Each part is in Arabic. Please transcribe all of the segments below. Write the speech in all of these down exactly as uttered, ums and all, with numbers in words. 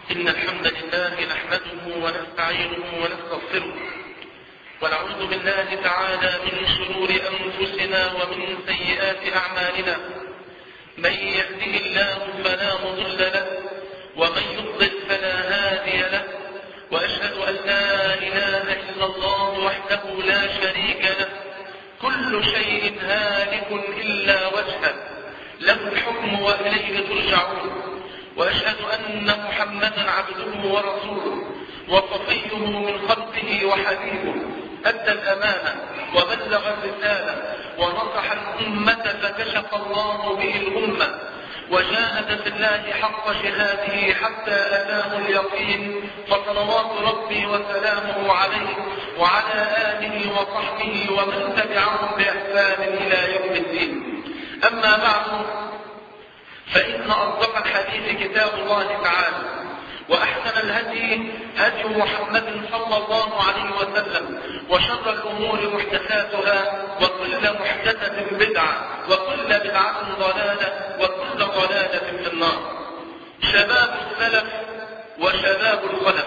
إن الحمد لله نحمده ونستعينه ونستغفره ونعوذ بالله تعالى من شرور أنفسنا ومن سيئات أعمالنا. من يهده الله فلا مضل له ومن يضلل فلا هادي له، وأشهد أن لا إله إلا الله وحده لا شريك له، كل شيء هالك إلا وجهه، له الحكم وإليه ترجعون. وأشهد أن محمدا عبده ورسوله وصفيه من خلقه وحبيبه، أدى الأمانة وبلغ الرسالة ونصح الأمة فكشف الله به الأمة، وجاهد في الله حق جهاده حتى أتاه اليقين، فصلوات ربي وسلامه عليه وعلى آله وصحبه ومن تبعهم بإحسان إلى يوم الدين. أما بعد، فإن أصدق الحديث كتاب الله تعالى، وأحسن الهدي هدي محمد صلى الله عليه وسلم، وشر الأمور محدثاتها، وكل محدثة بدعة، وكل بدعة ضلالة، وكل ضلالة في النار. شباب السلف وشباب الخلف،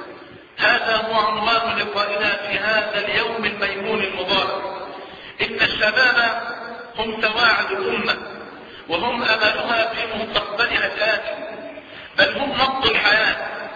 هذا هو عنوان لقائنا في هذا اليوم الميمون المبارك. إن الشباب هم سواعد الأمة، وهم أملها في مستقبلها الآتي، بل هم نبض الحياة،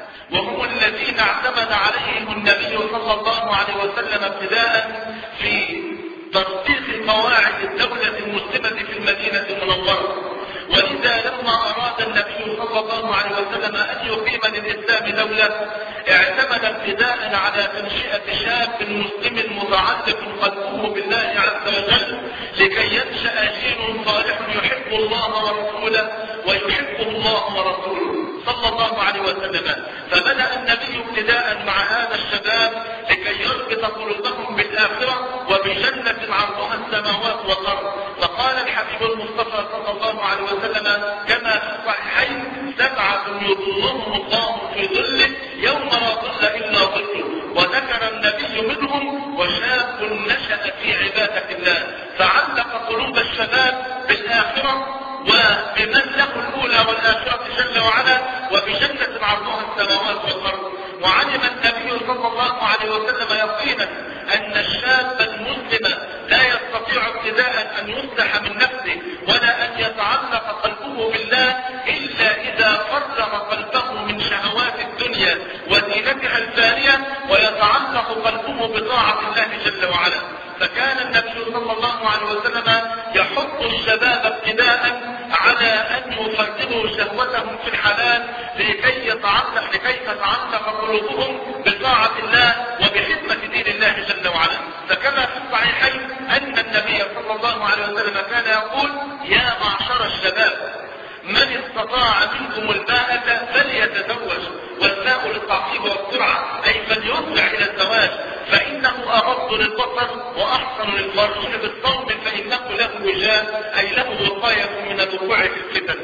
وهم الذين اعتمد عليهم النبي صلى الله عليه وسلم ابتداء في ترسيخ قواعد الدولة المسلمة في المدينة المنورة. ولذا لما أراد النبي صلى الله عليه وسلم أن يقيم للإسلام دولة، اعتمد ابتداء على تنشئة شاب مسلم متعلق قلبه بالله عز وجل، لكي ينشأ جيل صالح يحب الله ورسوله ويحبه الله ورسوله صلى الله عليه وسلم. فبدأ النبي ابتداء مع هذا الشباب لكي يربط قلوبهم بالآخرة وبجنة عرضها السماوات والأرض. فقال الحبيب المصطفى صلى الله عليه وسلم كما في الصحيحين: سبعة يظلهم الله في ظله يوم لا ظل إلا ظله. وذكر النبي منهم: وشاب نشأ في عبادة الله. فعلق قلوب الشباب بالآخرة وبمن له الأولى والآخرة جل وعلا، وبجنة عرضها السماوات والأرض. وعلم النبي صلى الله عليه وسلم يقينا أن الشاب المسلم لا يستطيع ابتداء أن يصلح من نفسه ولا أن يتعلق قلبه بالله إلا إذا فرغ قلبه من شهوات الدنيا وزينتها الفانية، ويتعلق قلبه بطاعة الله جل وعلا. فكان النبي صلى الله عليه وسلم يحث الشباب ابتداء على أن يفرغوا شهوتهم في الحلال لكي يتعلق لكي تتعلق قلوبهم بطاعة الله وبخدمة دين الله جل وعلا. فكما في الصحيحين أن النبي صلى الله عليه وسلم كان يقول: يا معشر الشباب، من استطاع منكم الباءة فليتزوج، والباء للتعقيب والسرعة، أي فليسرع إلى الزواج، فإنه أغض للبصر وأحسن للفرج. بالصوم فإنه له وجاء، أي له وقاية من الوقوع في الفتن.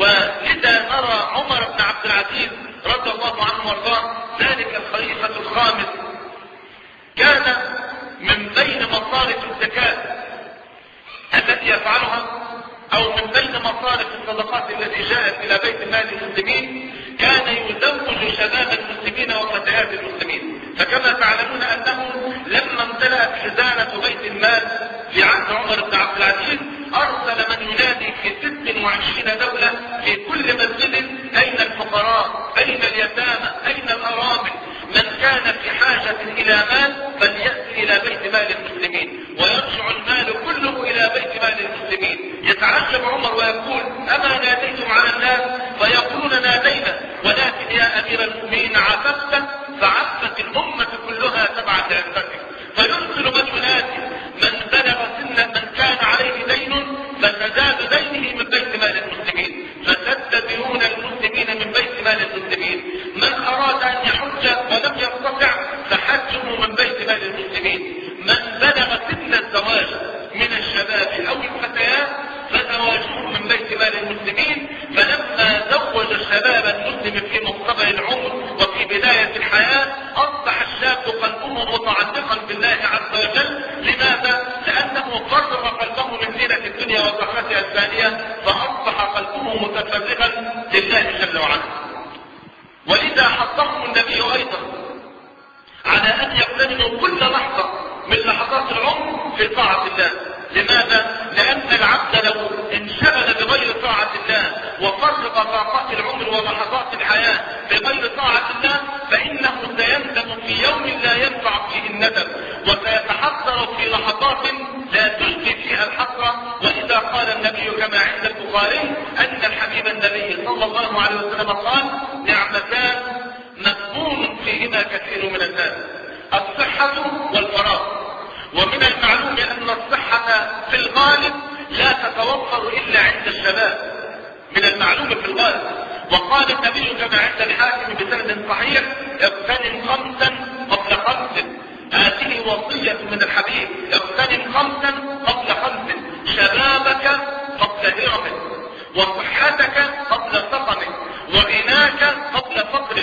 ولذا نرى عمر بن عبد العزيز رضي الله عنه وارضاه، ذلك الخليفة الخامس، كان من بين مصارف الزكاة التي يفعلها أو من بين مصارف الصدقات التي جاءت إلى بيت مال المسلمين، كان يزوج شباب المسلمين وفتيات المسلمين. فكما تعلمون أنه لما امتلأت خزانة بيت المال في عهد عمر بن عبد العزيز، أرسل من ينادي في ست وعشرين دولة في كل مسجد: أين الفقراء؟ أين اليتامى؟ أين الأرامل؟ من كان في حاجة إلى مال فليأتي إلى بيت مال المسلمين، ويرجع المال كله إلى بيت مال المسلمين. يتعجب عمر ويقول: أما ناديتم على الناس؟ فيقولون: نادينا، ولكن يا أمير المؤمنين عففت فعفت الأمة كلها تبعت عفتك. فيرسل من ينادي: من بلغ سن من كان عليه دين فسداد دينه من بيت مال المسلمين، فسد ديون المسلمين من بيت مال المسلمين. من أراد أن يحج ولم يستطع فحجه من بيت مال المسلمين. من بلغ سن الزواج من الشباب أو الفتيات فزواجهم من بيت مال المسلمين. فلما زوج الشباب المسلم في مقتبل العمر وفي بداية الحياة، أصبح الشاب قلبه متعلقا بالله عز وجل. لماذا؟ لأنه فرغ قلبه من زينة الدنيا وزخرفها الثانية، فأصبح قلبه متفرغا لله جل وعلا. ولذا حضهم النبي أيضا على أن يغتنموا كل لحظة من لحظات العمر في طاعة الله. لماذا؟ لأن العبد لو انشغل بغير طاعة الله وفرغ طاقات العمر ولحظات الحياة بغير طاعة الله فإنه سيندم في يوم لا ينفع فيه الندم، وسيتحسر في لحظات لا تلقي فيها الحسرة. وإذا قال النبي كما عند البخاري أن الحبيب النبي صلى الله عليه وسلم قال: نعمتان مغبون فيهما كثير من الناس، الصحة والفراغ. ومن المعلوم أن الصحة في الغالب لا تتوفر إلا عند الشباب، من المعلوم في الغالب. وقال النبي كما عند الحاكم بسند صحيح: اغتنم خمسا قبل خمس. هذه وصية من الحبيب: اغتنم خمسا قبل خمس، شبابك قبل هرمك، وصحتك قبل سقمك، وغناك قبل فقرك،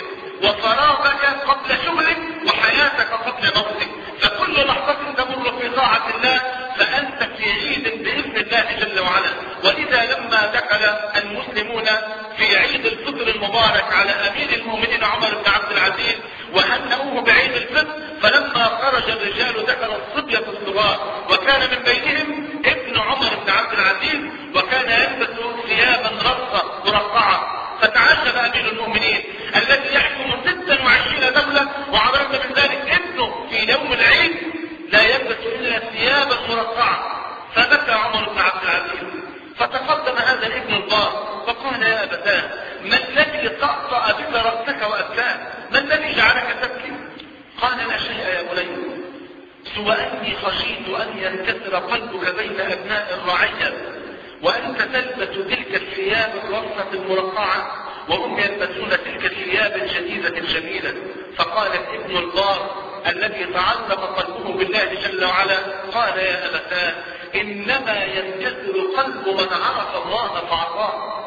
وفراغك قبل شغلك، وحياتك قبل موتك. فكل لحظة تمر في طاعة الله فأنت في عيد بإذن الله جل وعلا. ولذا لما دخل المسلمون في عيد الفطر المبارك على أمير المؤمنين عمر بن عبد العزيز وهنأوه بعيد الفطر، فلما خرج الرجال دخل الصبية الصغار، وكان من بينهم ابن عمر بن عبد العزيز، وكان يلبس ثيابا رقة مرقعة. فتعجب أمير المؤمنين الذي يحكم ستة وعشرين دولة وعلى رغم من ذلك ابنه في يوم العيد لا يلبس إلا ثيابا مرقعة. فبكى عمر بن عبد العزيز، فتقدم هذا الابن البار فقال: يا أبتاه، ما الذي طأطأ بك رأسك وأبكاك؟ ما الذي جعلك تبكي؟ قال: لا شيء يا بني، سوى أني خشيت أن ينكسر قلبك بين أبناء الرعية، وأنت تلبس تلك الثياب الرصة المرقعة وهم يلبسون تلك الثياب الجديدة الجميلة. فقال الابن البار الذي تعلق قلبه بالله جل وعلا: قال يا أبتاه، إنما ينكسر قلب من عرف الله فعصاه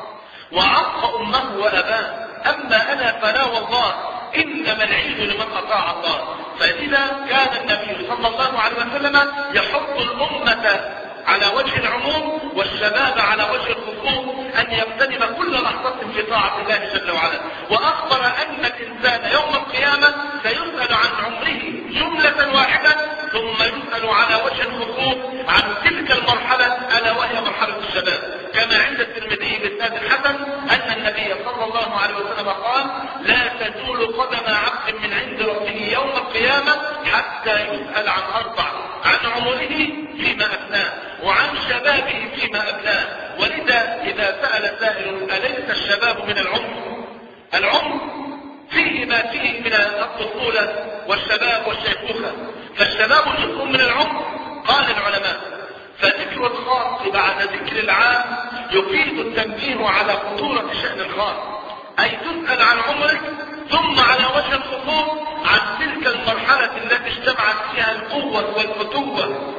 وعق أمه وأباه، أما أنا فلا والله، إنما العيد لمن أطاع الله. فلذا كان النبي صلى الله عليه وسلم يحض الأمة على وجه العموم والشباب على وجه الخصوص أن يغتنم كل لحظة في طاعة الله جل وعلا. وأخبر أن الإنسان يوم القيامة سيسأل عن عمره جملة واحدة، ثم يسأل على وجه الخصوص عن تلك المرحلة ألا وهي مرحلة الشباب. كما عند الترمذي بإسناد الحسن أن النبي صلى الله عليه وسلم قال: لا تزول قدم عبد من عند ربه يوم القيامة حتى يسأل عن أربع: عن عمره فيما أفناه، وعن شبابه فيما أبلاه. ولذا إذا سأل سائل: أليس الشباب من العمر؟ العمر فيه ما فيه من الطفولة والشباب والشيخوخة، فالشباب جزء من العمر. قال العلماء: فذكر الخاص بعد ذكر العام يفيد التنبيه على خطورة شأن الخاص، أي تسأل عن عمرك ثم على وجه الخصوص عن تلك المرحلة التي اجتمعت فيها القوة والفتوة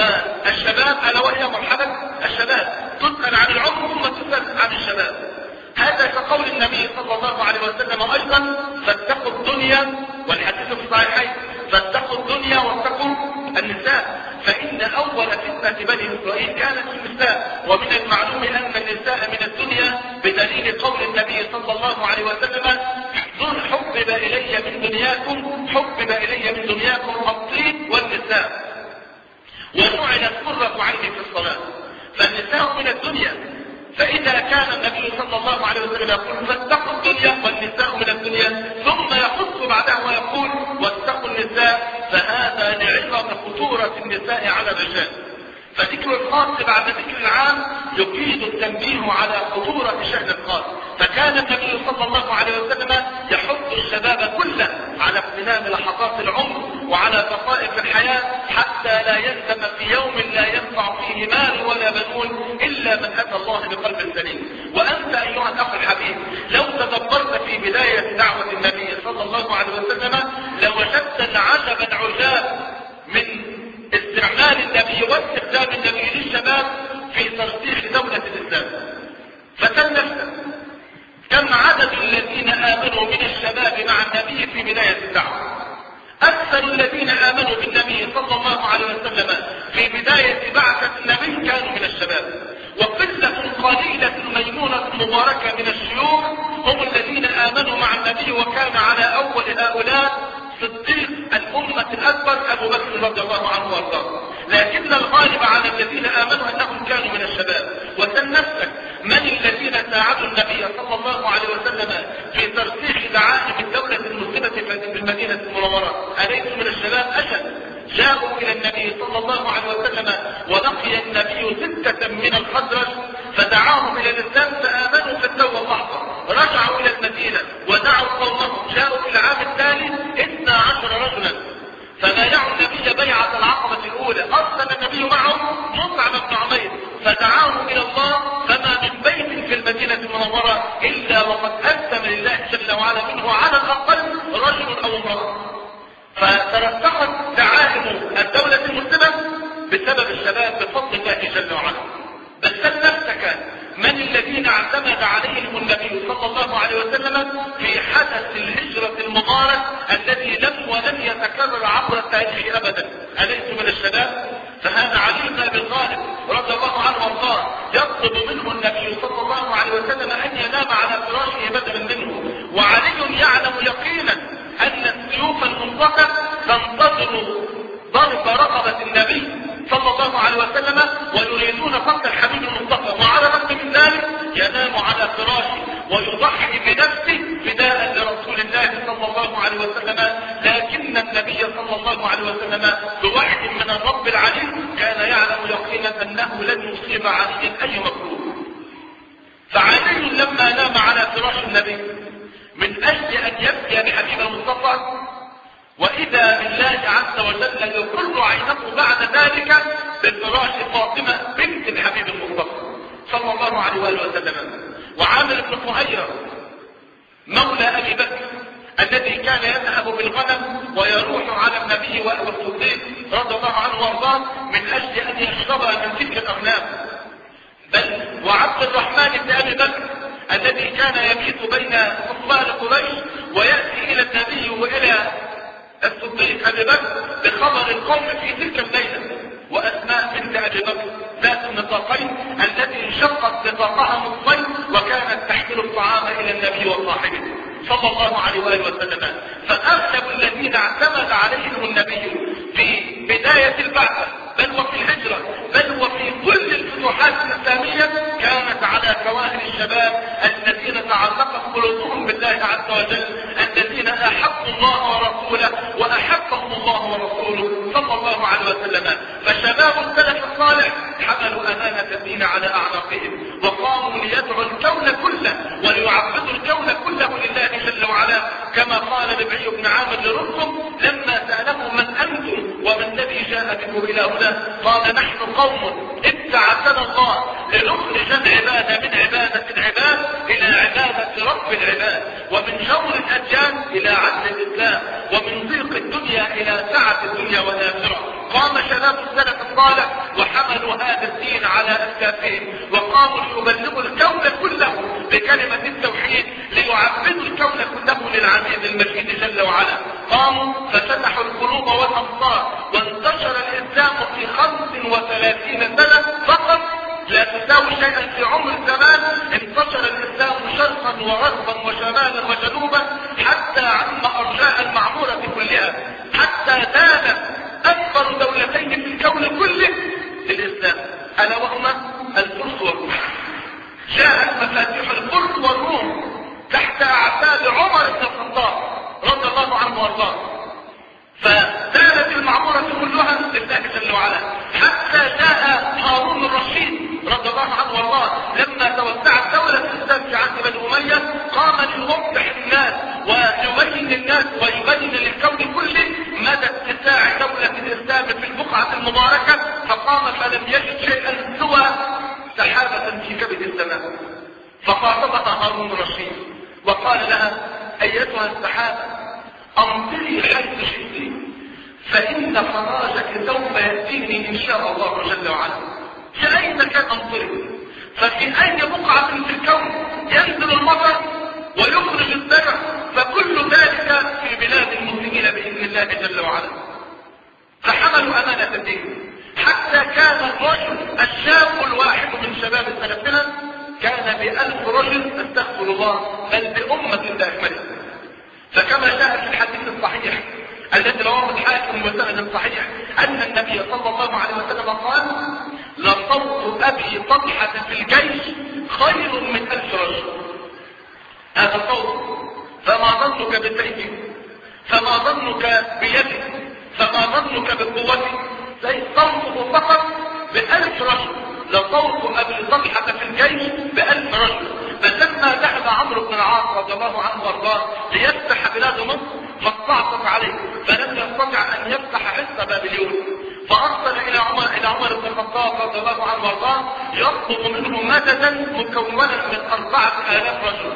والشباب ألا وهي مرحلة الشباب. تسأل عن العمر ثم تسأل عن الشباب. هذا كقول النبي صلى الله عليه وسلم أيضا: فاتقوا الدنيا، والحديث في الصحيحين: فاتقوا الدنيا واتقوا النساء، فإن أول فتنة بني إسرائيل كانت في النساء. ومن المعلوم أن النساء من الدنيا بدليل قول النبي صلى الله عليه وسلم: حبب إلي من دنياكم حبب إلي من دنياكم الطيب والنساء، وجعلت قرة عيني في الصلاة. فالنساء من الدنيا. فإذا كان النبي صلى الله عليه وسلم يقول: فاتقوا الدنيا والنساء من الدنيا، ثم يخص بعدها ويقول: واتقوا النساء، فهذا لعظم خطورة النساء على الرجال. فذكر الخاص بعد ذكر العام يفيد التنبيه على خطورة شأن الخاص. فكان النبي صلى الله عليه وسلم يحث الشباب كله على اغتنام لحظات العمر وعلى بقاء في الحياة حتى لا يندم في يوم لا ينفع فيه مال ولا بنون إلا من أتى الله بقلب سليم. وأنت أيها الأخ الحبيب لو تدبرت في بداية دعوة النبي صلى الله عليه وسلم لوجدت العجب العجاب من استعمال النبي واستخدام النبي للشباب في ترسيخ دولة الإسلام. فتلفت كم عدد الذين آمنوا من الشباب مع النبي في بداية الدعوة. أكثر الذين آمنوا بالنبي صلى الله عليه وسلم في بداية بعثة النبي كانوا من الشباب، وقلة قليلة ميمونة مباركة من الشيوخ هم الذين آمنوا مع النبي وكان على الأمة الأكبر أبو بكر رضي الله عنه وارضاه، لكن الغالب على الذين آمنوا أنهم كانوا من الشباب. وسل نفسك من الذين ساعدوا النبي صلى الله عليه وسلم في ترسيخ دعائم الدولة المسلمة في المدينة المنورة؟ أليسوا من الشباب؟ أشد. جاءوا إلى النبي صلى الله عليه وسلم ولقي النبي ستة من الخزرج فدعاهم إلى الإسلام فآمنوا في التوبة اللحظة، رجعوا إلى المدينة ودعوا قومهم، جاءوا في العام الثاني اثنا عشر رجلا فبايعوا النبي بيعة العقبة الأولى، أرسل النبي معهم مصعب بن عمير فدعاهم إلى الله، فما من بيت في المدينة المنورة إلا وقد أسلم لله جل وعلا منه على الأقل رجل أو امرأة. فترسخت دعائم الدولة المسلمة بسبب الشباب بفضل الله جل وعلا. بل سل نفسك من الذين اعتمد عليهم النبي صلى الله عليه وسلم في حدث الهجرة المبارك الذي لم ولن يتكرر عبر التاريخ أبدا؟ أليس من الشباب؟ فهذا علي بن أبي طالب رضي الله عنه وارضاه يطلب منه النبي صلى الله عليه وسلم أن ينام على فراشه بدلا منه، وعلي يعلم يقينا أن السيوف المنطقة تنتظر ضرب رقبة النبي صلى الله عليه وسلم ويريدون فقط الحبيب المصطفى، وعلى رغم من ذلك ينام على فراشه ويضحي بنفسه فداء لرسول الله صلى الله عليه وسلم. لكن النبي صلى الله عليه وسلم بوحي من الرب العليم كان يعلم يقينا أنه لن يصيب عليه أي مكروه. فعلي لما نام على فراش النبي من أجل أن يبكي بحبيب المصطفى، وإذا بالله عز وجل يقر عينه بعد ذلك بفراش فاطمة بنت الحبيب المصطفى صلى الله عليه وآله وسلم. وعامر بن فهيرة مولى أبي بكر الذي كان يذهب بالغنم ويروح على النبي والصديق رضي الله عنه وارضاه من أجل أن يشرب من تلك الأغنام. بل وعبد الرحمن بن أبي بكر الذي كان يبيت بين أطفال قريش ويأتي إلى النبي وإلى الصديق أبي بكر بخبر القوم في تلك الليلة. وأسماء بنت أبي بكر ذات النطاقين التي انشقت نطاقها نصفين وكانت تحمل الطعام إلى النبي وصاحبه صلى الله عليه وآله وسلم. فأغلب الذين اعتمد عليهم النبي في بداية البعثة بل وفي الهجرة بل وفي كل الفتوحات الإسلامية كانت على كواهن الشباب الذين تعلقت قلوبهم بالله عز وجل، الذين أحبوا الله ورسوله وأحبهم الله ورسوله صلى الله عليه وسلم. فشباب السلف الصالح حملوا أمانة الدين على أعناقهم وقاموا ليدعوا الكون كله وليعبدوا الكون كله لله جل وعلا، كما قال ربعي بن عامر لرستم لما سأله من أنتم وما الذي جاء بكم إلى هنا؟ قال نحن قوم ابتعثنا الله لنخرج العباد من عبادة العباد إلى عبادة رب العباد، ومن شر الأديان إلى عدل الإسلام، ومن ضيق الدنيا إلى سعة الدنيا والآخرة. قام شباب السلف الصالح وحملوا هذا الدين على أكتافهم وقاموا ليبلغوا الكون كله بكلمة التوحيد، ليعبدوا الكون كله للعزيز المجيد جل وعلا. قاموا ففتحوا القلوب والأبصار وانتشر الإسلام في خمس وثلاثين سنة فقط، لا تساوي شيئا في عمر الزمان. انتشر الإسلام شرقا وغربا وشمالا وجنوبا حتى عم أرجاء المعمورة كلها، حتى زاد أكبر دولتين في الكون كله للإسلام ألا وهما الفرس والروم. جاءت مفاتيح الفرس والروم تحت أعتاب عمر بن الخطاب رضي الله عنه وارضاه، فزادت المعمورة كلها لله جل وعلا حتى جاء هارون الرشيد رضي الله عنه وارضاه لما توسعت دولة الإسلام في عهد بني أمية قام ليوضح الناس ويبين الناس ويبين للكون كله مدى اتساع دولة الإسلام في البقعة المباركة، فقام فلم يجد شيئا سوى سحابة في كبد السماء، فخاطبها هارون الرشيد وقال لها أيتها السحابة أمطري حيث شئت فإن فراجك سوف يأتيني إن شاء الله جل وعلا. في أي مكان أمطري، ففي أي بقعة في الكون ينزل المطر ويخرج الزرع، فكل ذلك في بلاد المسلمين بإذن الله جل وعلا. فحملوا أمانة الدين حتى كان الرجل الشاب الواحد من شباب سلفنا كان بألف رجل استغفر الله بل بأمة بأكمله. فكما جاء في الحديث الصحيح الذي رواه الحاكم الحاكم بسند صحيح أن النبي صلى الله عليه وسلم قال: لصوت أبي طلحة في الجيش خير من ألف رجل. هذا صوت، فما ظنك بسيفه، فما ظنك بيده، فما ظنك بقوته، زي صوته فقط بألف رجل. لصوت أبي طلحة في الجيش بألف رجل. فلما ذهب عمرو بن العاص رضي الله عنه وارضاه ليفتح بلاد مصر فاستعصت عليه، فلم يستطع أن يفتح حصن بابليون، فأرسل إلى عمر إلى عمر بن الخطاب رضي الله عنه وارضاه يطلب منه مددا مكونا من أربعة آلاف رجل.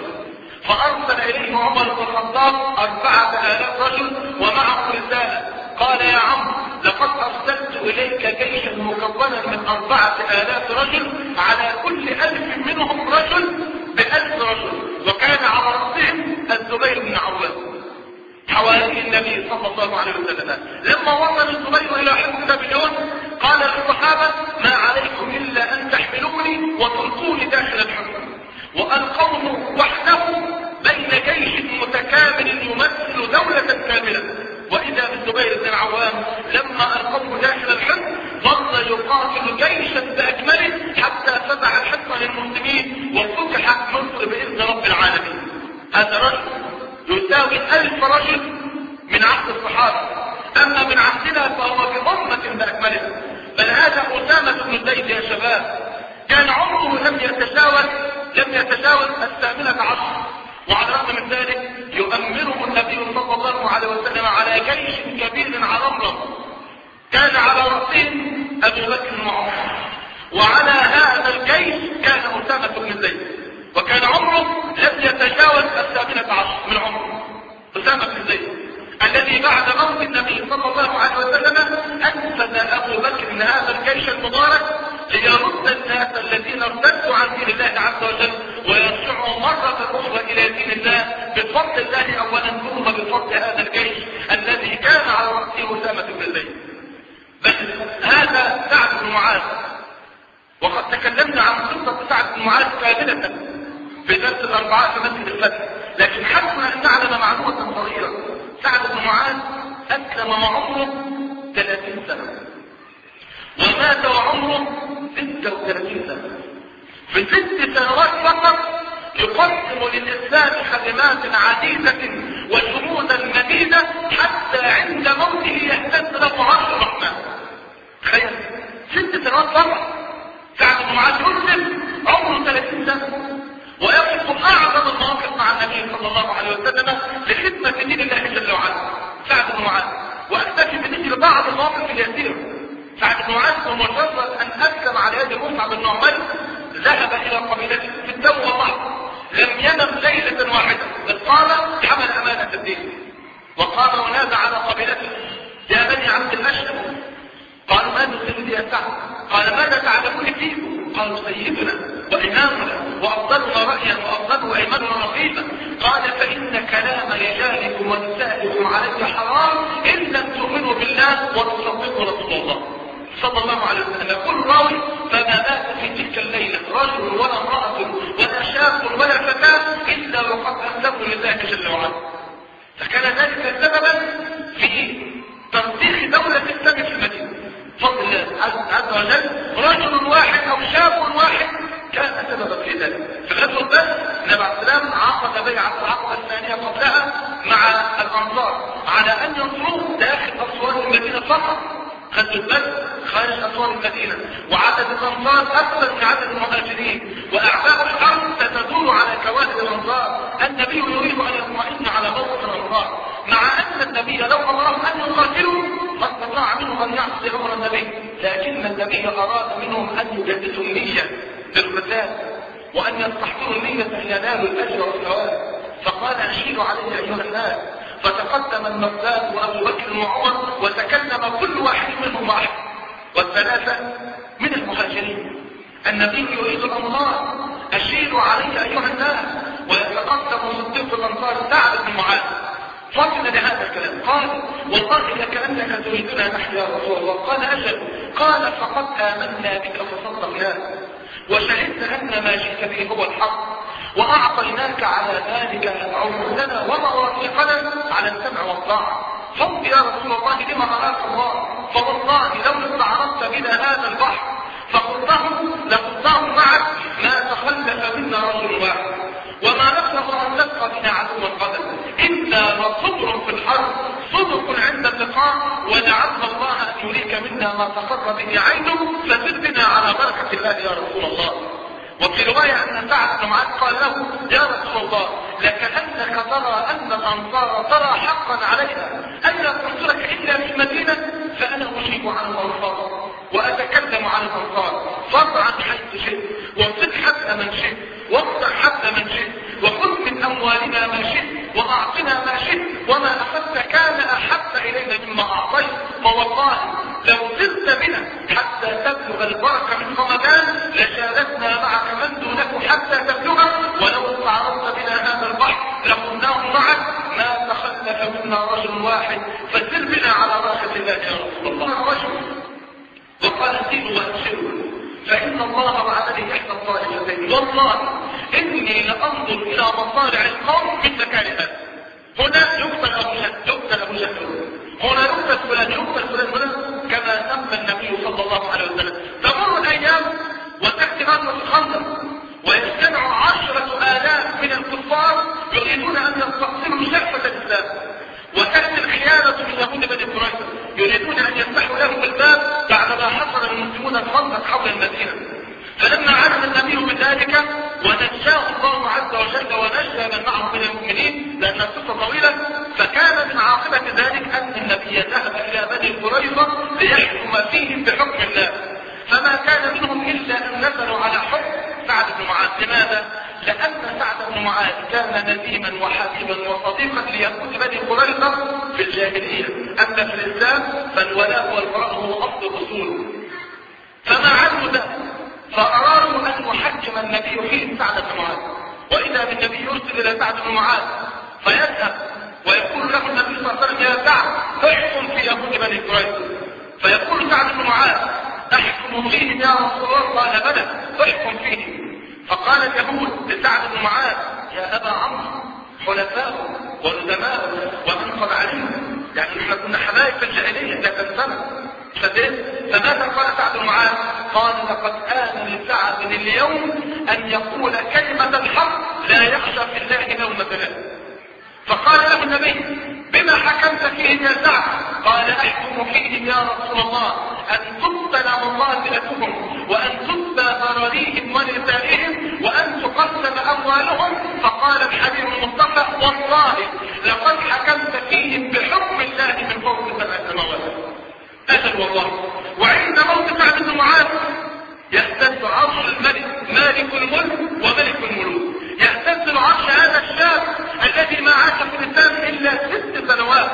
فأرسل إليه عمر بن الخطاب أربعة آلاف رجل ومعه رسالة، قال: يا عمرو، لقد أرسلت إليك جيشا مكونا من أربعة آلاف رجل، على كل ألف منهم رجل بألف رجل، وكان على رأسهم الزبير بن عوام حوالي النبي صلى الله عليه وسلم. لما وصل الزبير إلى حصن بابليون قال للصحابة: ما عليكم إلا أن تحملوني وتلقوني داخل الحصن. وألقوه وحده بين جيش متكامل يمثل دولة كاملة. وإذا بالزبير بن العوام لما ألقوه داخل الحصن ظل يقاتل جيشا بأكمله حتى فتح الحصن للمسلمين وفتحت مصر بإذن رب العالمين. هذا رجل يساوي ألف رجل من عهد الصحابة، أما من عهدنا فهو بضمة بأكمله. بل هذا أسامة بن زيد يا شباب كان عمره لم يتجاوز لم يتجاوز الثامنة عشر، وعلى الرغم من ذلك يؤمره النبي صلى الله عليه وسلم على جيش كبير عرمرم كان على رأسهم أبو بكر وعمر، وعلى هذا الجيش كان أسامة بن زيد، وكان عمره لم يتجاوز الثامنة عشر من عمره. أسامة بن زيد الذي بعد موت النبي صلى الله عليه وسلم أنفذ أبو بكر هذا الجيش المبارك ليرد الناس الذين ارتدوا عن دين الله عز وجل ويرجعوا مرة أخرى إلى دين الله بفضل الله أولا، ثم بفضل هذا الجيش الذي كان على رأسه أسامة بن زيد. بل هذا سعد بن معاذ، وقد تكلمنا عن قصة سعد بن معاذ كاملة في درس الأربعاء في مسجد الفتح، لكن حسنا أن نعلم معلومة صغيرة. سعد بن معاذ أسلم وعمره ثلاثين سنة ومات وعمره ستة وثلاثين سنة. في ست سنوات فقط يقدم للإسلام خدمات عديدة وجنودا مديدة حتى عند موته يهتز له عرش الرحمن. تخيل ست سنوات فقط سعد بن معاذ يسلم عمره ثلاثين سنة ويقف أعظم المواقف مع النبي صلى الله عليه وسلم لخدمة دين الله جل وعلا. سعد بن معاذ، وأكتفي بذكر بعض المواقف اليسيرة. سعد بن معاذ بمجرد أن أسلم على يد مصعب بن عمير ذهب إلى قبيلته في الدو والبحر، لم ينم ليلة واحدة، بل قام حمل أمانة الدين وقام ونادى على قبيلته: يا بني عبد الأشهر. قالوا: ما نسلم يا سعد؟ قال: ماذا تعلمون فيكم؟ قالوا: سيدنا وإمامنا وأفضلنا رأيا وأفضل أيماننا رقيبا. قال: فإن كلام رجالكم ونسائكم علي حرام إن لم تؤمنوا بالله وتصدقوا رسول الله صلى الله عليه وسلم. يقول راوي: فما مات في تلك الليلة رجل ولا امرأة ولا شاب ولا فتاة إلا وقد أسلموا لله جل وعلا. فكان ذلك سببا في ترسيخ دولة الإسلام في المدينة بفضل الله عز وجل. رجل واحد أو شاب واحد كان سببا في ذلك. في غزوة بدر النبي عليه السلام عقد بيعة العقبة الثانية قبلها مع الأنصار على أن ينصروه داخل أسوار المدينة فقط. غزوة بدر خارج أسوار المدينة، وعدد الأنصار أكثر من عدد المهاجرين، وأعباء الحرب ستدور على كوادر الأنصار. النبي يريد أن يطمئن على موقف الأنصار، مع أن النبي لو أمرهم أن يقاتلوا ما استطاع منهم أن يعصي أمر النبي، لكن النبي أراد منهم أن يجددوا النية للقتال وأن يستحضروا النية لينالوا الأجر والثواب. فقال: أشيروا علي أيها الناس. فتقدم المقداد وأبو بكر وعمر وتكلم كل واحد منهم واحد، والثلاثة من المهاجرين. النبي يريد الأنصار: أشيروا علي أيها الناس. ويتقدم صديق الأنصار سعد بن معاذ فطن لهذا الكلام، قال: والله لكأنك تريدنا نحن يا رسول الله. قال: أجل. قال: فقد آمنا بك فصدقناك وشهدنا أن ما جئت به هو الحق، وأعطيناك على ذلك عهودنا ومواثيقنا على السمع والطاعة، قلت يا رسول الله لما أراك الله؟ فوالله لو استعرضت بنا هذا البحر فقلته لقلته معك ما تخلف منا رجل واحد، وما نكره أن تلقى بنا عدوا غدا، إنا لصبر في الحرب صدق عند اللقاء، ولعل الله أن يريك منا ما تقر به عينه، فزدنا على بركة الله يا رسول الله. وفي رواية أن سعد بن معاذ قال له يا رسول الله لكأنك ترى أن الأنصار ترى حقا علينا ألا تنصرك إلا في المدينة، فأنا أجيب عن الأنصار وأتكلم عن الأنصار، فارض عن حيث شئت، وانصت حتى من شئت، وافتح حتى من شئت، وخذ من أموالنا ما شئت، وأعطنا ما شئت، وما أخذت كان أحب إلينا مما أعطيت، فوالله لو زلت بنا حتى تبلغ البركة من رمضان لشاركنا معك من دونك حتى تبلغه، ولو استعرضت بنا هذا البحر لقلناه معك ما تخلف منا رجل واحد، فسر بنا على راحة الله يا رسول الله. رجل وقال زيدوا وأبشروا فإن الله وعدني إحدى الطائفتين، والله إني لأنظر إلى مصارع القوم مثل كارثة، هنا يقتل أبو جهل يقتل أبو جهل، هنا يقتل فلان يقتل فلان هنا، كما تم النبي صلى الله عليه وسلم. تمر الأيام وتأتي غزوة الخندق ويجتمع عشرة آلاف من الكفار يريدون أن يستقسموا شرفة الإسلام، وتأتي الخيانة من يهود بني قريظة يريدون أن يفتحوا لهم الباب بعدما حصل المسلمون الخندق حول المدينة. فلما علم النبي بذلك ونجاه الله عز وجل ونجى من معه من المؤمنين، لأن القصة طويلة، فكان من عاقبة ذلك أن النبي ذهب إلى بني قريظة ليحكم فيهم بحكم الله، فما كان منهم إلا أن نزلوا على حكم سعد بن معاذ. لماذا؟ لأن سعد بن معاذ كان نديما وحبيبا وصديقا ليهود بني قريظة في الجاهلية، أما في الإسلام فالولاء والبراء هو أصل الأصول. فما علموا ذلك فأرادوا أن يحكم النبي فيهم سعد بن معاذ، وإذا بالنبي يرسل إلى سعد بن معاذ فيذهب ويقول له النبي صلى الله عليه وسلم يا سعد احكم في يهود بني قريظة، فيقول سعد بن معاذ احكم فيهم يا رسول الله؟ قال بلى احكم فيهم. فقال اليهود لسعد بن معاذ يا أبا عمرو حلفاء وندماء وأنقض عليهم، يعني احنا كنا حبايب في الجاهلية لا تنسنا. فماذا قال سعد بن معاذ؟ قال لقد آن لسعد اليوم أن يقول كلمة الحق لا يخشى في الله لومة لائم. فقال له النبي بما حكمت فيهم يا سعد؟ قال احكم فيهم يا رسول الله أن تقتل مقاتلتهم وأن تتبى ذراريهم ونسائهم وأن تقسم أموالهم. فقال الحبيب المصطفى والله لقد حكمت فيهم بحكم الله من فوق سبع سماوات. أجل والله. وعند موت سعد بن معاذ يهتز عرش الملك مالك الملك وملك الملوك، يهتز العرش هذا الشاب الذي ما عاش في الإسلام إلا ست سنوات،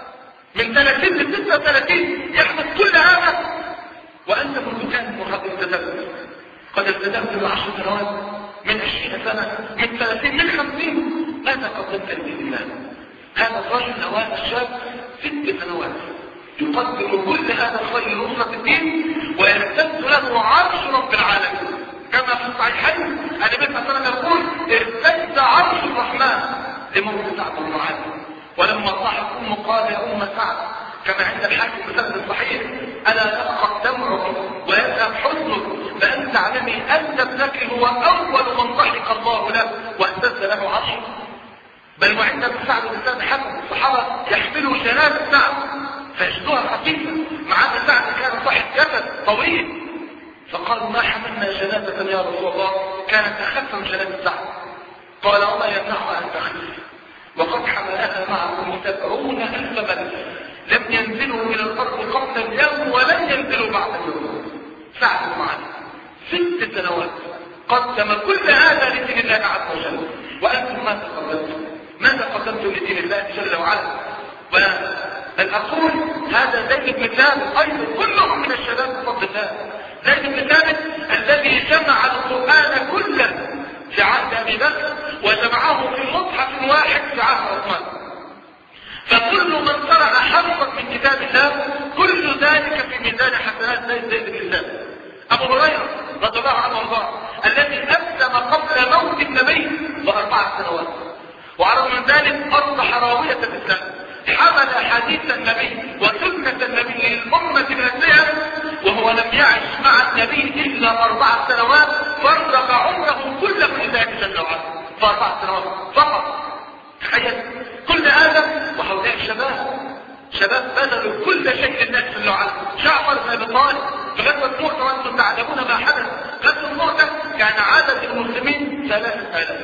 من ثلاثين لستة وثلاثين يحدث كل هذا، وأنت منذ كان وقد التزمت قد التزمت بعشر سنوات، من عشرين سنة، من ثلاثين، من خمسين. ماذا قدمت لدين الله؟ هذا الرجل هذا الشاب ست سنوات يقدم كل هذا الخير لنصرة الدين، ويهتز له عرش رب العالمين كما في الصحيحين أن النبي صلى الله عليه وسلم يقول اهتز عرش الرحمن لموت سعد بن معاذ. ولما صاحت أمه قال يا أم سعد كما عند الحاكم بسند الصحيح ألا يبقى دمعك ويذهب حزنك فأن تعلمي أن ابنك هو أول من ضحك الله له واهتز له عرشه. بل وعند سعد بن سعد حكم الصحابة يحملوا جنازة سعد فيجدوها خفيفة، مع أن سعد كان صاحب جسد طويل، فقالوا ما حملنا جنازة يا رسول الله كانت أخف من جنازة سعد. قال وما يمنعها أن تخف وقد حملها معهم سبعون ألف ملك لم ينزلوا إلى الأرض قبل اليوم ولن ينزلوا بعد اليوم. سعد بن معاذ ست سنوات قدم كل هذا لدين الله عز وجل، وأنتم ماذا قدمتم؟ ماذا قدمتم لدين الله جل وعلا؟ بل أقول هذا زيد بن ثابت أيضا كلهم من الشباب بفضل الله. زيد بن ثابت الذي جمع القرآن كله في عهد أبي بكر وجمعه في مصحف واحد في عهد عثمان، فكل من قرأ حرفا من كتاب الله كل ذلك في ميزان حسنات زيد زيد بن ثابت. أبو هريرة رضي الله عنه وارضاه الذي أسلم قبل موت النبي بأربع سنوات، وعلى من ذلك أصبح راوية الإسلام حمل حديث النبي وسنة النبي للأمة الأسلام وهو لم يعش مع النبي إلا أربع سنوات فرغ عمره كله لله جل وعلا في أربع سنوات فقط. تخيل كل هذا وهؤلاء الشباب شباب بذلوا كل شيء لله جل وعلا. جعفر بن أبي طالب في غزوة مؤتة وأنتم تعلمون ما حدث. غزوة مؤتة كان عدد المسلمين ثلاثة آلاف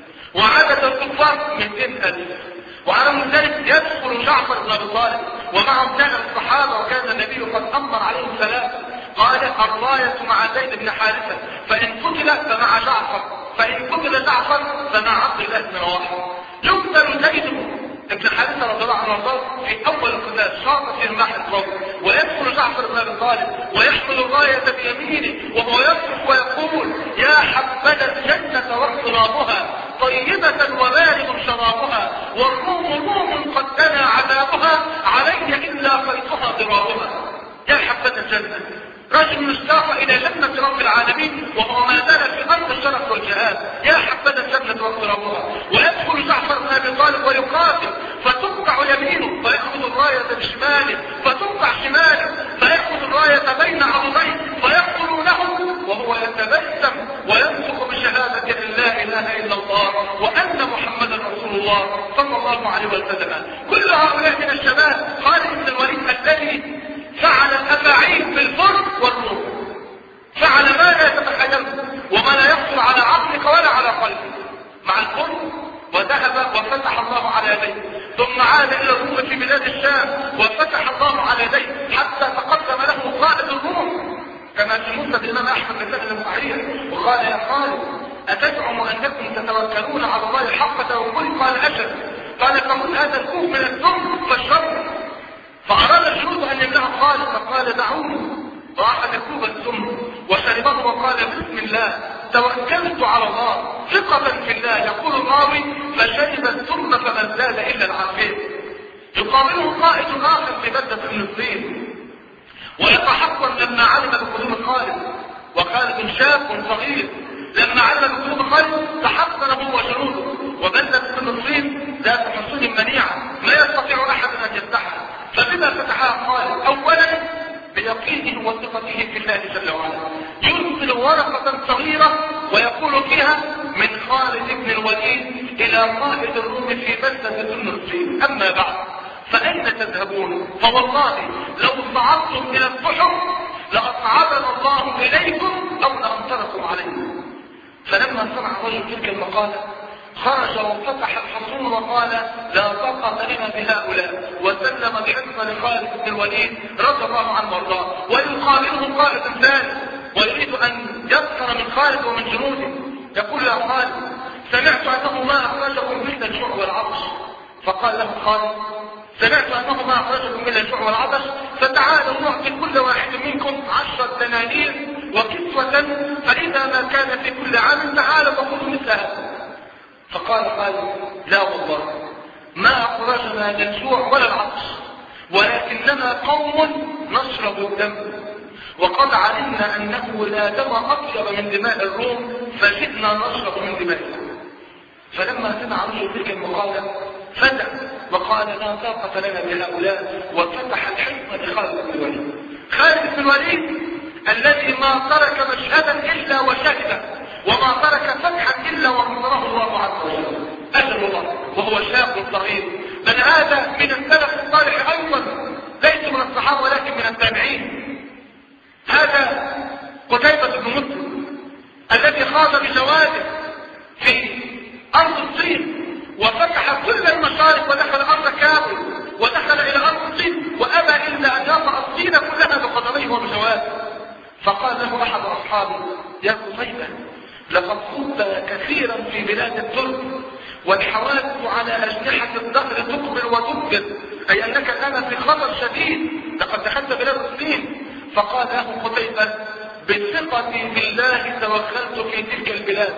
وعدد الكفار مئتين ألف، وعلى ذلك يدخل جعفر بن أبي طالب ومعهم كان الصحابة وكان النبي قد أمر عليهم ثلاثة. قال الراية مع زيد بن حارثة فإن قتل فمع جعفر فإن قتل جعفر فمع عبد الله بن رواحة. يقتل زيد ابن حارثة رضي الله عنه وارضاه في أول القتال شاط في رماح القوم، ويدخل جعفر بن أبي طالب ويحمل الراية بيمينه وهو يصرخ ويقول يا حبذا الجنة واقترابها طيبة وبارد شرابها والروم روم قد دنا عذابها علي إلا خيطها ضرابها. يا حبذا الجنة، رجل اشتاق إلى جنة رب العالمين وهو ما زال في أرض الشرف والجهاد. يا حبذا الجنة واقترابها. ويدخل جعفر بن أبي طالب ويقاتل فتقطع يمينه فيأخذ الراية بشماله فتقطع شماله فيأخذ الراية بين عضديه فيقتلونهم وهو يتبسم وينطق بشهادة أن لا إله إلا الله وأن محمدا رسول الله صلى الله عليه وسلم. كل هؤلاء من الشباب خالد بن الوليد الذي فعل الأفاعيل في الفرس والروم، فعل ما لا تتخيله وما لا يخطر على عقلك ولا على قلبك مع الفرس، وذهب وفتح الله على يديه، ثم عاد إلى الروم في بلاد الشام وفتح الله على يديه حتى تقدم له قائد الروم كما في مسند الإمام أحمد بن سنة صحيح وقال يا خالد أتزعم أنكم تتوكلون على الله حق توكله؟ قال أجل. قال فقل هذا الكوف من الذنب فالشر. فأراد الجنود أن يمنعه خالد فقال دعوني، وأخذ كوب السم وشربه وقال بسم الله توكلت على الله ثقة في الله. يقول الراوي فشرب السم فما زال إلا العافية. يقابله قائد آخر في بلدة فلسطين ويتحقق لما علم بقدوم خالد، وخالد شاب صغير لما علم بقدوم خالد تحصن هو وجنوده، وبلدة فلسطين ذات حصون منيعة ما يستطيع أحد أن يفتحها. فبما فتحها خالد اولا بيقينه وثقته في الله جل وعلا، يرسل ورقة صغيرة ويقول فيها من خالد بن الوليد الى قائد الروم في بلدة فلسطين اما بعد فاين تذهبون؟ فوالله لو صعدتم الى الصحف لاصعدنا الله اليكم او لامطركم عليكم. فلما سمع الرجل تلك المقالة خرج وفتح الحصون وقال لا طاقة لنا بهؤلاء، وسلم بحصن لخالد بن الوليد رضي الله عنه وارضاه. ويقابله قائد ثاني ويريد ان يذكر من خالد ومن جنوده، يقول يا خالد سمعت انه ما اخرجكم من الجوع والعطش. فقال له خالد سمعت انه ما اخرجكم من الجوع والعطش فتعالوا نعطي كل واحد منكم عشرة دنانير وكسوة فاذا ما كان في كل عام تعالوا فخذوا مثل هذا. فقال خالد لا والله ما أخرجنا للجوع ولا العطش ولكننا قوم نشرب الدم وقد علمنا أنه لا دم أطيب من دماء الروم فجئنا نشرب من دمائهم. فلما سمع رجل تلك المقالة فتح وقال لا طاقة لنا بهؤلاء وفتح الحصن لخالد بن الوليد. خالد بن الوليد الذي ما ترك مشهدا إلا وشهده وما ترك فتحا إلا وانصره الله عز وجل أجل الله وهو شاب صغير، بل هذا من السلف الصالح أيضا ليس من الصحابة ولكن من التابعين. هذا قتيبة بن مسلم الذي خاض بجواده في أرض الصين وفتح كل المشارق ودخل أرض كابل ودخل إلى أرض الصين وأبى إلا أن يطأ الصين كلها بقدميه وبجواده. فقال له أحد أصحابه يا قتيبة لقد خضت كثيرا في بلاد الترك والحوادث على أجنحة الدهر تقبل وتدبر، أي أنك الآن في خطر شديد لقد دخلت بلاد الصين. فقال له قتيبة بثقتي بالله توكلت في تلك البلاد،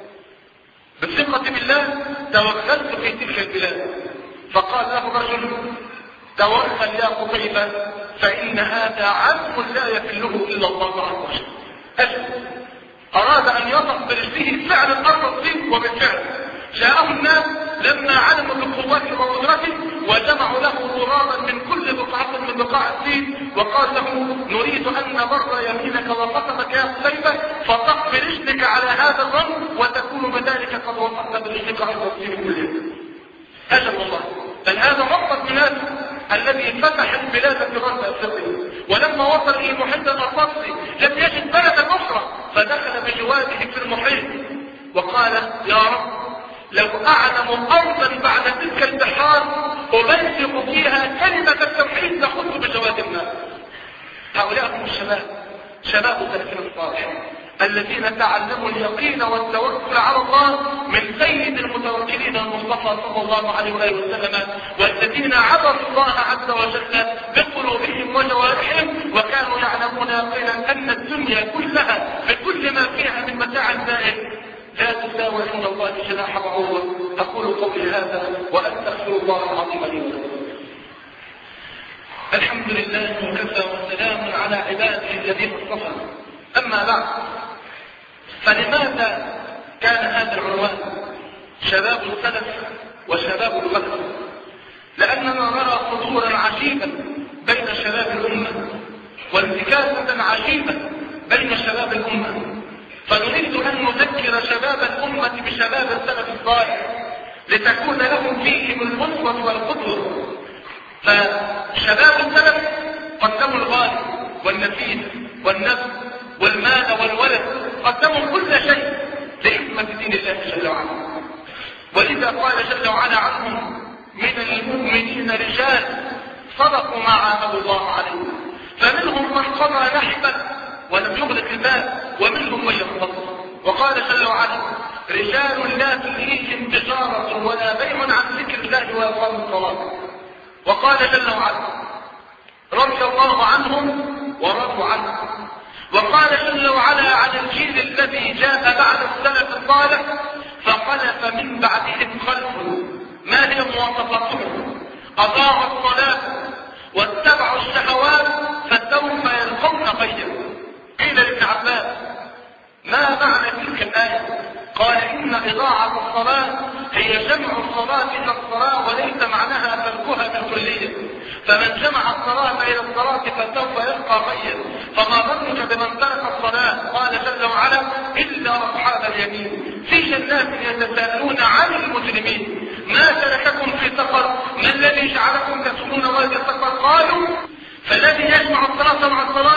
بثقتي بالله توكلت في تلك البلاد. فقال له رجل توكل يا قتيبة فإن هذا عزم لا يفله إلا الله عز وجل. أجل أراد أن يطأ برجله فعل الأرض الصين وبالفعل جاءه الناس لما علموا بقوته وقدرته وجمعوا له بقاع الدين وقال له نريد أن نبر يمينك وقصدك يا سليمة فطق برجلك على هذا الرمل وتكون بذلك قد وصلت برجلك عرض الدين كله. أجل والله، بل هذا مقصد بلاد الذي فتح البلاد في غرب أفريقيا، ولما وصل إلى المحيط الأطلسي لم يجد بلدا أخرى فدخل بجواده في المحيط وقال يا رب لو أعلم أرضا بعد تلك البحار أبلغ فيها كلمة التوحيد لخذت بجواد الناس. هؤلاء هم الشباب، شباب سلفنا الصالح الذين تعلموا اليقين والتوكل على الله من سيد المتوكلين المصطفى صلى الله عليه وسلم، والذين عبدوا الله عز وجل بقلوبهم وجوارحهم وكانوا يعلمون يقينا أن الدنيا كلها بكل ما فيها من متاع زائد لا تساوي عند الله جناح بعوضة. أقول قولي هذا وأستغفر الله العظيم لي ولكم. الحمد لله وكفى وسلام على عباده الذين اصطفى. أما بعد، فلماذا كان هذا العنوان شباب السلف وشباب الخلف؟ لأننا نرى خطورا عجيبا بين شباب الأمة وانتكاسة عجيبة بين شباب الأمة، فنريد أن نذكر شباب الأمة بشباب السلف الصالح لتكون لهم فيهم الأسوة والقدوة. فشباب السلف قدموا الغالي والنفيس والنفس والمال والولد، قدموا كل شيء لخدمة دين الله جل وعلا. ولذا قال جل وعلا عنهم من المؤمنين رجال صدقوا ما عاهدوا الله عليه، فمنهم من قضى نحبه ولم يغلق الباب ومنهم من ينتصر. وقال جل وعلا رجال لا تلهيهم تجارة ولا بيع عن ذكر الله وإقام الصلاة. وقال جل وعلا رضي الله عنهم ورضوا عنه. وقال جل وعلا عن الجيل الذي جاء بعد السلف الصالح فخلف من بعدهم خلف ما هي مواصفاتهم أضاعوا الصلاة واتبعوا الشهوات فسوف يلقون غيا. قيل لابن عباس ما معنى تلك الآية؟ قال إن إضاعة الصلاة هي جمع الصلاة إلى الصلاة وليس معناها تركها بالكلية، فمن جمع الصلاة إلى الصلاة فسوف يلقى غيا. فما ظنك بمن ترك الصلاة؟ قال جل وعلا إلا أصحاب اليمين في جنات يتساءلون عن المجرمين ما سلككم في سقر ما الذي جعلكم تسكنون وادي السقر؟ قالوا فالذي يجمع الصلاة مع الصلاة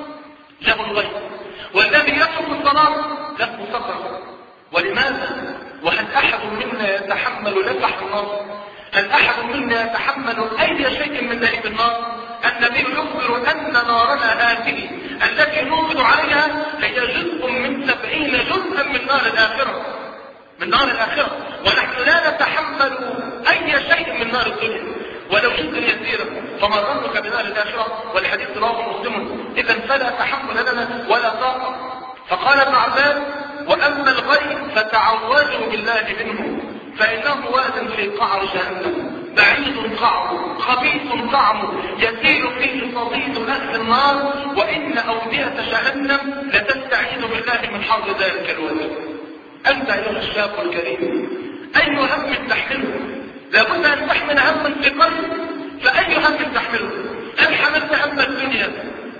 له الغيب والذي يترك الصلاة له سقر. ولماذا؟ وهل أحد منا يتحمل لفح النار؟ هل أحد منا يتحمل أي شيء من لهيب النار؟ النبي يخبر أن نارنا هذه التي نوقد عليها هي جزء من سبعين جزءا من نار الآخرة، من نار الآخرة، ونحن لا نتحمل أي شيء من نار الدنيا ولو جزء يسيرا، فما ظنك بنار الآخرة؟ والحديث رواه مسلم. إذا فلا تحمل لنا ولا طاقة. فقال ابن عباس وأما الغيب فتعوذوا بالله منه فإنه واد في قعر جهنم بعيد قعره خبيث طعمه يسيل فيه صديد أهل النار وإن أودية جهنم لتستعيذ بالله من حر ذلك الواد. أنت أيها الشاب الكريم أي هم تحمله؟ لابد أن تحمل هما في قلبك، فأي هم تحمله؟ هل حملت هم الدنيا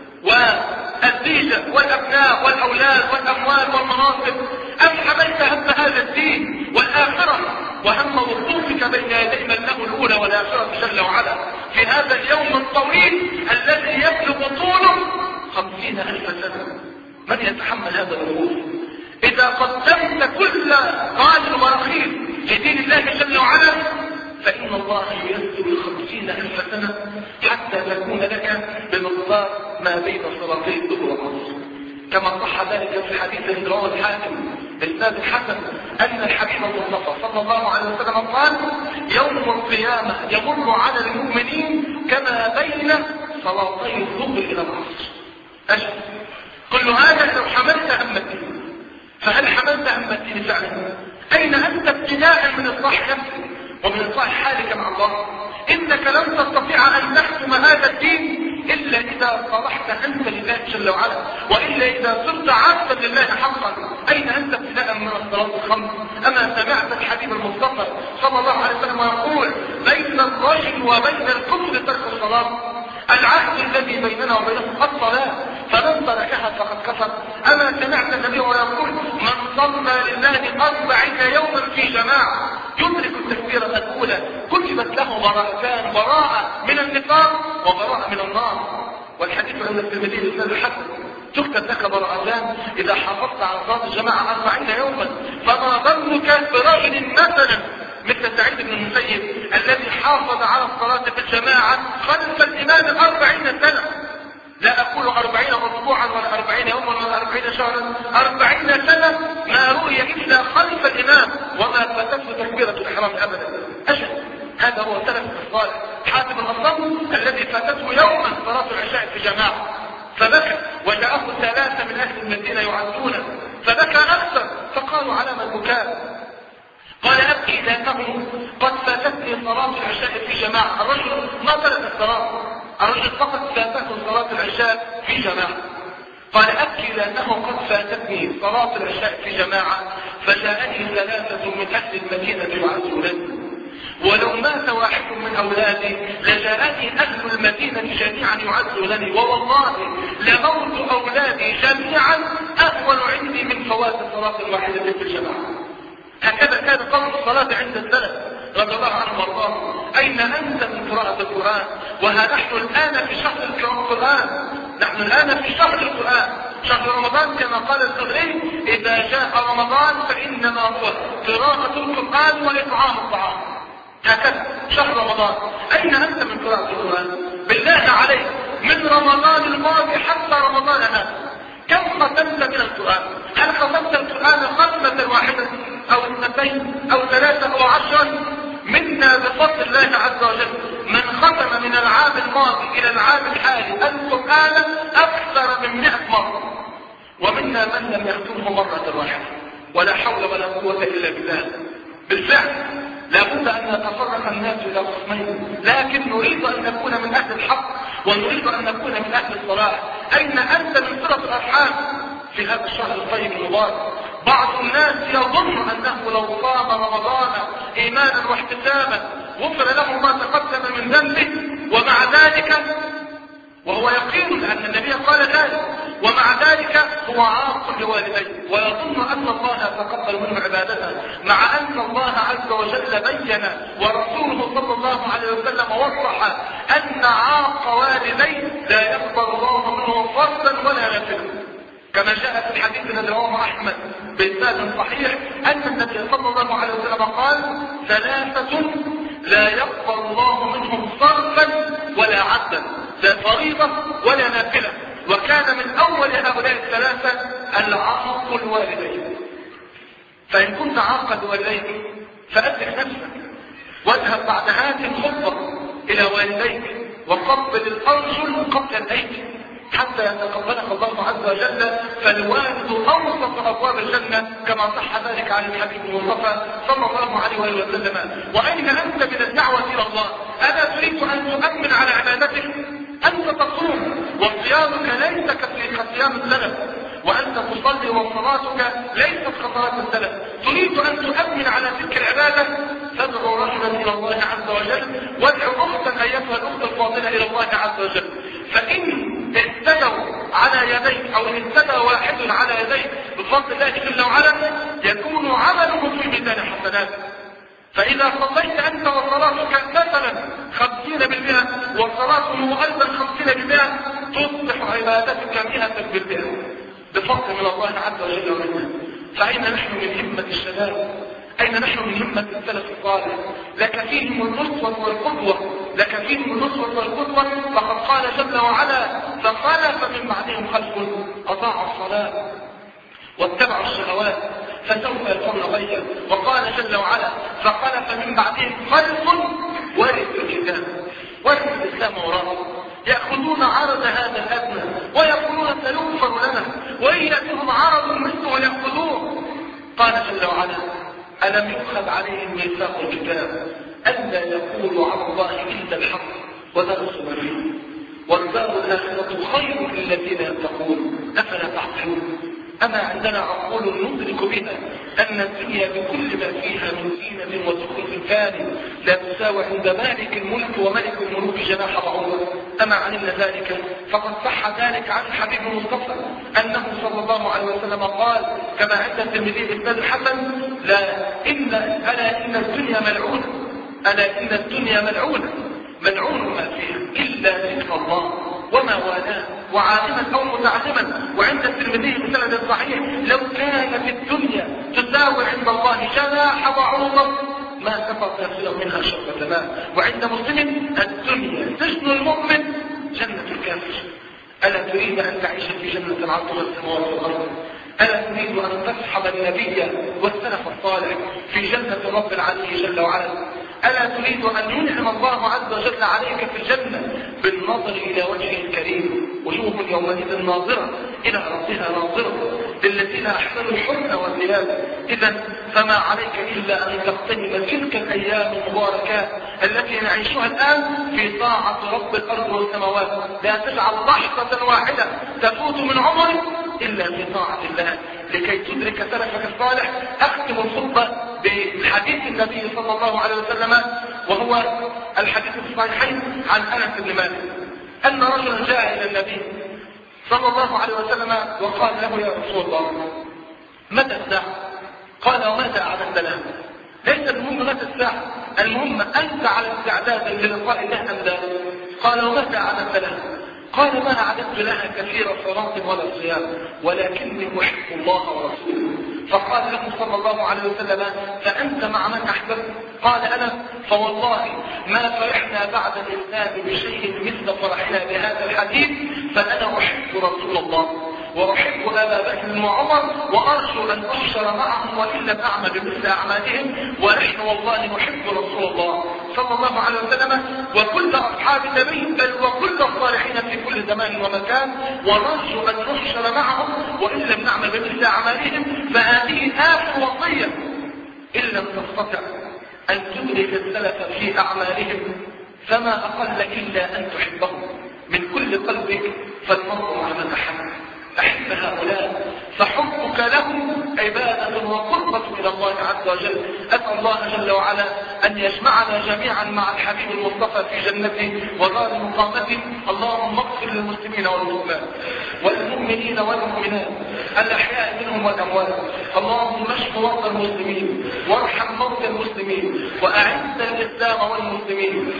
والزيجة والأبناء والأولاد والأموال والمناصب، أم حملت هم هذا الدين والآخرة وهم وقوفك بين يدي من له الأولى والآخرة جل وعلا في هذا اليوم الطويل الذي يبلغ طوله خمسين ألف سنة؟ من يتحمل هذا الوقوف؟ إذا قدمت كل غال ورخيص لدين الله جل وعلا فإن الله ييسر خمسين ألف سنة حتى تكون لك بمقدار ما بين صلاتي الظهر والعصر، كما صح ذلك في حديث رواه الحاكم بإسناد حسن أن الحبيب المصطفى صلى الله عليه وسلم قال يوم القيامة يمر على المؤمنين كما بين صلاتي الظهر إلى العصر. أجل كل هذا لو حملت هم الدين، فهل حملت هم الدين فعلا؟ أين أنت ابتداء من إصلاح نفسك ومن إصلاح حالك مع الله؟ إنك لن تستطيع أن تحكم هذا الدين إلا إذا صلحت أنت لله جل وعلا، وإلا إذا صرت عبدا لله حقا. أين أنت ابتداء من الصلاة الخمس؟ أما سمعت الحبيب المصطفى صلى الله عليه وسلم يقول بين الرجل وبين الكفر ترك الصلاة؟ العهد الذي بيننا وبينهم الصلاة، فمن تركها فقد كفر. أما سمعت النبي يقول من صلى لله أربعين يوما في جماعة يدرك التكبيرة الأولى كتبت له براءتان، براءة من النفاق وبراءة من النار. والحديث عند الترمذي بإسناد الحسن تكتب لك براءتان إذا حافظت على صلاة الجماعة أربعين يوما، فما ظنك برجل مثلا مثل سعيد بن المسيب الذي حافظ على الصلاة في الجماعة خلف الإمام أربعين سنة، لا أقول أربعين أسبوعا ولا أربعين يوما ولا أربعين شهرا، أربعين سنة ما رؤي إلا خلف الإمام وما فاتته تكبيرة الإحرام أبدا. أجل هذا هو سلف الصالح. حاتم الأصم الذي فاتته يوما صلاة العشاء في جماعة فبكى، وجاءه ثلاثة من أهل المدينة يعدونه فبكى أكثر، فقالوا على ما البكاء؟ قال أبكي لأنه قد فاتتني صلاة العشاء في جماعة. الرجل ما ترك الصلاة، الرجل فقط فاتته صلاة العشاء في جماعة. قال أبكي لأنه قد فاتتني صلاة العشاء في جماعة فجاءني ثلاثة من أهل المدينة يعزونني، ولو مات واحد من أولادي لجاءني أهل المدينة جميعا يعزونني، ووالله لموت أولادي جميعا أهون عندي من فوات الصلاة الواحدة في الجماعة. هكذا كان قول الصلاة عند السلف رضي الله عنهم وارضاهم. أين أنت من قراءة القرآن؟ وها نحن الآن في شهر القرآن، نحن الآن في شهر القرآن، شهر رمضان كما قال الزهري إذا جاء رمضان فإنما هو قراءة القرآن وإطعام الطعام. هكذا شهر رمضان. أين أنت من قراءة القرآن؟ بالله عليك من رمضان الماضي حتى رمضان هذا كم ختمت من القرآن؟ هل ختمت القرآن ختمة واحدة أو اثنتين أو ثلاثة أو عشرة؟ منا بفضل الله عز وجل من ختم من العام الماضي إلى العام الحالي القرآن أكثر من مئة مرة، ومنا من لم يختمه مرة واحدة. ولا حول ولا قوة إلا بالله. بالفعل لابد أن نتفرق الناس إلى قسمين، لكن نريد أن نكون من أهل الحق ونريد أن نكون من أهل الصلاح. أين أنت من صلة الأرحام في هذا الشهر الطيب المبارك؟ بعض الناس يظن أنه لو صام رمضان إيمانا واحتسابا غفر له ما تقدم من ذنبه، ومع ذلك وهو يقين أن النبي قال ذلك، ومع ذلك هو عاق لوالديه ويظن أن الله تقبل منه عبادته، مع أن الله عز وجل بين ورسوله صلى الله عليه وسلم وضح أن عاق والديه لا يقبل الله منه فرضا ولا نفلا، كما جاء في الحديث الذي رواه أحمد بإسناد صحيح أن النبي صلى الله عليه وسلم قال ثلاثة لا يقبل الله منهم صرفا ولا عدلا، لا فريضة ولا نافلة، وكان من أول هؤلاء الثلاثة العاق الوالدين. فإن كنت عاقا لوالديك فأدرك نفسك واذهب بعد هذه الخطبة إلى والديك وقبل الأرجل قبل الأيدي حتى يتقبلك الله عز وجل، فالوالد أوسط أبواب الجنة كما صح ذلك عن الحبيب المصطفى صلى الله عليه وآله وسلم. وأين أنت من الدعوة إلى الله؟ ألا تريد أن تؤمن على عبادتك؟ أنت تصوم وصيامك ليس كصيام السلف، وأنت تصلي وصلاتك ليست كصلاة السلف. تريد أن تؤمن على تلك العبادة؟ تدعو رجلا إلى الله عز وجل، وادعو أختا أيتها الأخت الفاضلة إلى الله عز وجل. فإن اهتدوا على يديك أو ان اهتدى واحد على يديك بفضل الله جل وعلا يكون عمله في ميزان حسناتك. فإذا صليت أنت وصلاتك مثلا خمسين بالمئة وصلاته أيضا خمسين بالمئة تصبح عبادتك مئة بالمئة بفضل من الله عز وجل ومنه. فأين نحن من همة الشباب؟ أين نحن من همة السلف الصالح؟ لك فيهم النصوة والقدوة، لك فيهم النصوة والقدوة. فقد قال جل وعلا فخلف من بعدهم خلف أضاعوا الصلاة واتبعوا الشهوات فسوف يلقون غيا. وقال جل وعلا فخلف من بعدهم خلف ورثوا الكتاب، ورثوا الإسلام وراءه يأخذون عرض هذا الأدنى ويقولون سيغفر لنا، وإن يأتهم عرض مثله يأخذوه. قال جل وعلا ألم يؤخذ عليهم ميثاق الكتاب ألا يقولوا على الله إلا الحق ودرسوا ما فيه والدار الآخرة خير للذين يتقون أفلا تعقلون؟ أما عندنا عقول ندرك بها أن الدنيا بكل ما فيها من زينة وزخرف فانٍ لا تساوي عند مالك الملك وملك الملوك جناح بعوضة؟ أم كما علمنا ذلك فقد صح ذلك عن الحبيب المصطفى أنه صلى الله عليه وسلم قال كما عند الترمذي بإسناد الحسن: لا إن ألا إن الدنيا ملعونة، ألا إن الدنيا ملعونة ملعون ما فيها إلا ذكر الله وما والاه وعالما أو متعلما. وعند الترمذي بسند صحيح: لو كان في الدنيا تساوي عند الله جناح بعوضة ما سقط يصل منها شربة ماء. وعند مسلم: الدنيا سجن المؤمن جنة الكافر. ألا تريد أن تعيش في جنة عرضها السماوات والأرض؟ ألا تريد أن تصحب النبي والسلف الصالح في جنة رب العالمين جل وعلا؟ ألا تريد أن ينعم الله عز وجل عليك في الجنة بالنظر إلى وجهه الكريم؟ وجوه يومئذ ناظرة إلى ربها ناظرة للذين أحسنوا الحسنى والزيادة. إذا فما عليك إلا أن تغتنم تلك الأيام المباركات التي نعيشها الآن في طاعة رب الأرض والسماوات. لا تجعل لحظة واحدة تفوت من عمرك إلا في طاعة الله لكي تدرك سلفك الصالح. أختم الخطبة بحديث النبي صلى الله عليه وسلم وهو الحديث الصحيحين عن أنس بن مالك أن رجلا جاء إلى النبي صلى الله عليه وسلم وقال له: يا رسول الله، متى الساعة؟ قال: وماذا أعددت لها؟ ليس المهم متى الساعة، المهم أنت على استعداد للقاء الله أم لا؟ قال: وماذا أعددت لها؟ قال: ما أعددت لها كثير صلاة ولا صيام، ولكني أحب الله ورسوله. فقال له صلى الله عليه وسلم: فأنت مع من أحببت؟ قال: أنا. فوالله ما فرحنا بعد الإسلام بشيء مثل فرحنا بهذا الحديث، فأنا أحب رسول الله وأحب أبا بكر وعمر وأرجو أن أحشر معهم وإن لم أعمل بمثل أعمالهم، ونحن والله نحب رسول الله صلى الله عليه وسلم وكل أصحاب النبي بل وكل الصالحين في كل زمان ومكان، ونرجو أن نحشر معهم وإن لم نعمل بمثل أعمالهم. فهذه آخر وصية إن لم تستطع أن تدرك السلف في أعمالهم فما أقل إلا أن تحبهم من كل قلبك. فالمرء مع من أحب. أحب هؤلاء فحبك لهم عبادة وقربة إلى الله عز وجل. أسأل الله جل وعلا أن يجمعنا جميعا مع الحبيب المصطفى في جنته ودار مقامته. اللهم اغفر للمسلمين والمسلمات والمؤمنين والمؤمنات الأحياء منهم والأموات. اللهم اشف مرضى المسلمين وارحم موتى المسلمين وأعز الإسلام والمسلمين.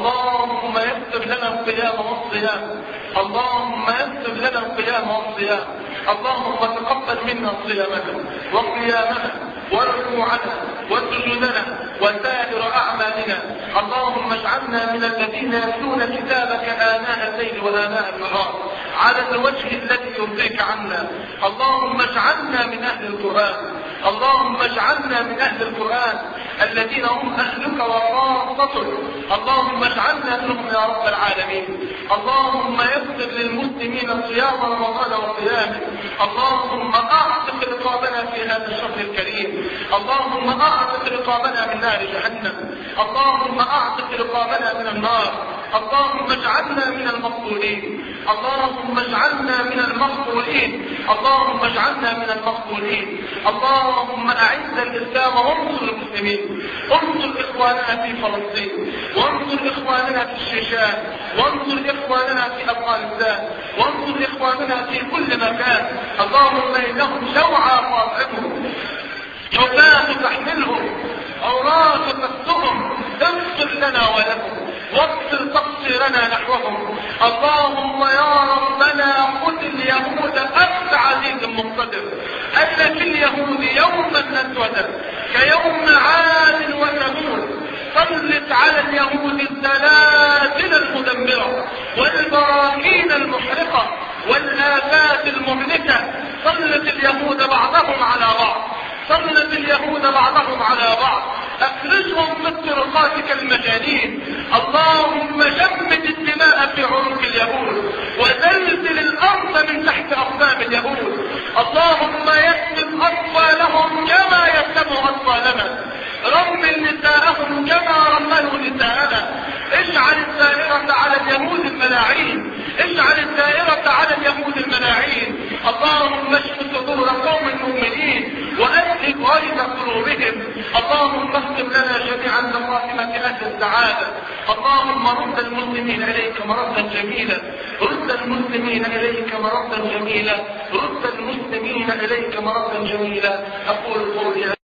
اللهم يسر لنا القيام والصيام. اللهم يسر لنا القيام والصيام. اللهم تقبل منا صيامنا وقيامنا وركوعنا وسجودنا وسائر أعمالنا. اللهم اجعلنا من الذين يتلون كتابك آناء الليل وآناء النهار على الوجه الذي يرضيك عنا. اللهم اجعلنا من أهل القرآن. اللهم اجعلنا من أهل القرآن الذين هم أهلك وخاصتك. اللهم اجعلنا منهم يا رب العالمين. اللهم يسر للمسلمين صيام رمضان وقيامه. اللهم أعتق رقابنا في هذا الشهر الكريم. اللهم أعتق رقابنا من نار جهنم. اللهم أعتق رقابنا من النار. اللهم اجعلنا من المقبولين. اللهم اجعلنا من المقبولين. اللهم اجعلنا من المقبولين. اللهم أعز الإسلام وانصر المسلمين. انصر إخواننا في فلسطين، وانصر إخواننا في الشيشان، وانصر إخواننا في أفغانستان، وانصر إخواننا في كل مكان. اللهم إنهم جوعى فاطعمهم، جباه تحملهم، أوراق تكسهم. اغفر لنا ولهم واغفر تقصيرنا نحوهم. اللهم يا ربنا خذ اليهود أخذ عزيز مقتدر. أن في اليهود يوما أسودا كيوم عاد وثمود. سلط على اليهود الزلازل المدمرة والبراكين المحرقة والآفات المهلكة. سلط اليهود بعضهم على بعض. سلط اليهود بعضهم على بعض. أخرجهم من طرقاتك المجانين. اللهم جمد الدماء في عنق اليهود وزلزل الأرض من تحت أقدام اليهود. اللهم يسلم أطفالهم كما يسلم أطفالنا. رمل نساءهم كما رملوا نساءنا. اجعل الدائرة على اليهود الملاعين. اجعل الدائرة على اليهود الملاعين. اللهم اشف صدور قوم المؤمنين وأهل غيظ قلوبهم. اللهم اختم لنا جميعا بخاتمة أهل السعادة. اللهم رد المسلمين إليك مردا جميلا، رد المسلمين إليك مردا جميلا، رد المسلمين إليك مردا جميلا. أقول قولي